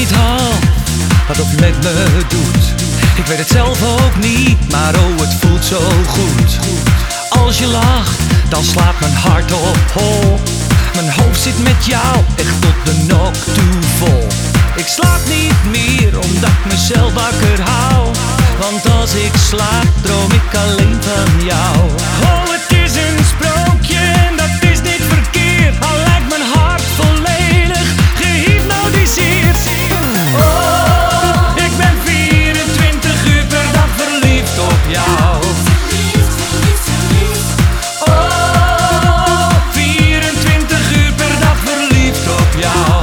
niet half wat of je met me doet. Ik weet het zelf ook niet, maar oh het voelt zo goed. Als je lacht, dan slaat mijn hart op hol. Mijn hoofd zit met jou echt tot de nok toe vol. Ik slaap niet meer omdat ik mezelf wakker hou. Want als ik slaap, droom ik alleen van jou. Oh, het is een sprookje en dat is niet verkeerd. Al lijkt mijn hart volledig gehypnotiseerd. Oh, ik ben 24 uur per dag verliefd op jou. Oh, 24 uur per dag verliefd op jou.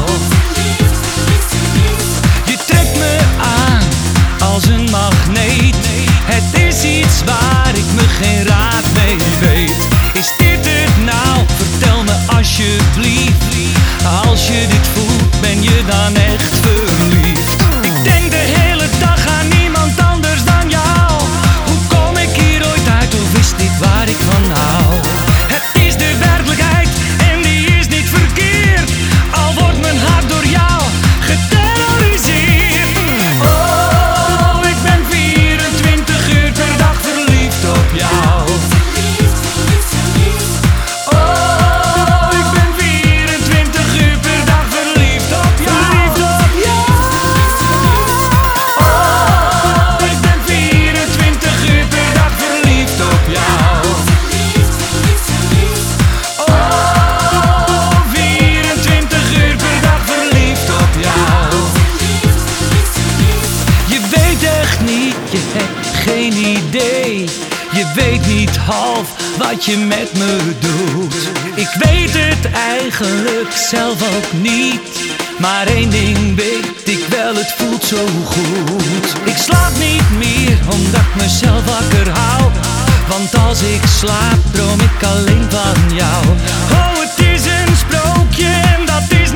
Je trekt me aan als een magneet. Het is iets waar ik me geen raad mee weet. Is dit het nou? Vertel me alsjeblieft. Als je dit voelt, ben je dan echt verliefd? Ik denk de hele dag aan niemand anders dan jou. Hoe kom ik hier ooit uit of is dit waar ik van hou? Het is de werkelijkheid en die is niet verkeerd. Al wordt mijn hart door jou geterroriseerd. Oh, ik ben 24 uur per dag verliefd op jou. Oh, ik ben 24 uur per dag verliefd op jou. Oh, ik ben 24 uur per dag verliefd op jou. Oh, 24 uur per dag verliefd op jou. Je weet echt niet, je hebt geen idee. Je weet niet half wat je met me doet. Ik weet het eigenlijk zelf ook niet. Maar één ding weet ik wel, het voelt zo goed. Ik slaap niet meer omdat ik mezelf wakker hou. Want als ik slaap, droom ik alleen van jou. Oh, het is een sprookje en dat is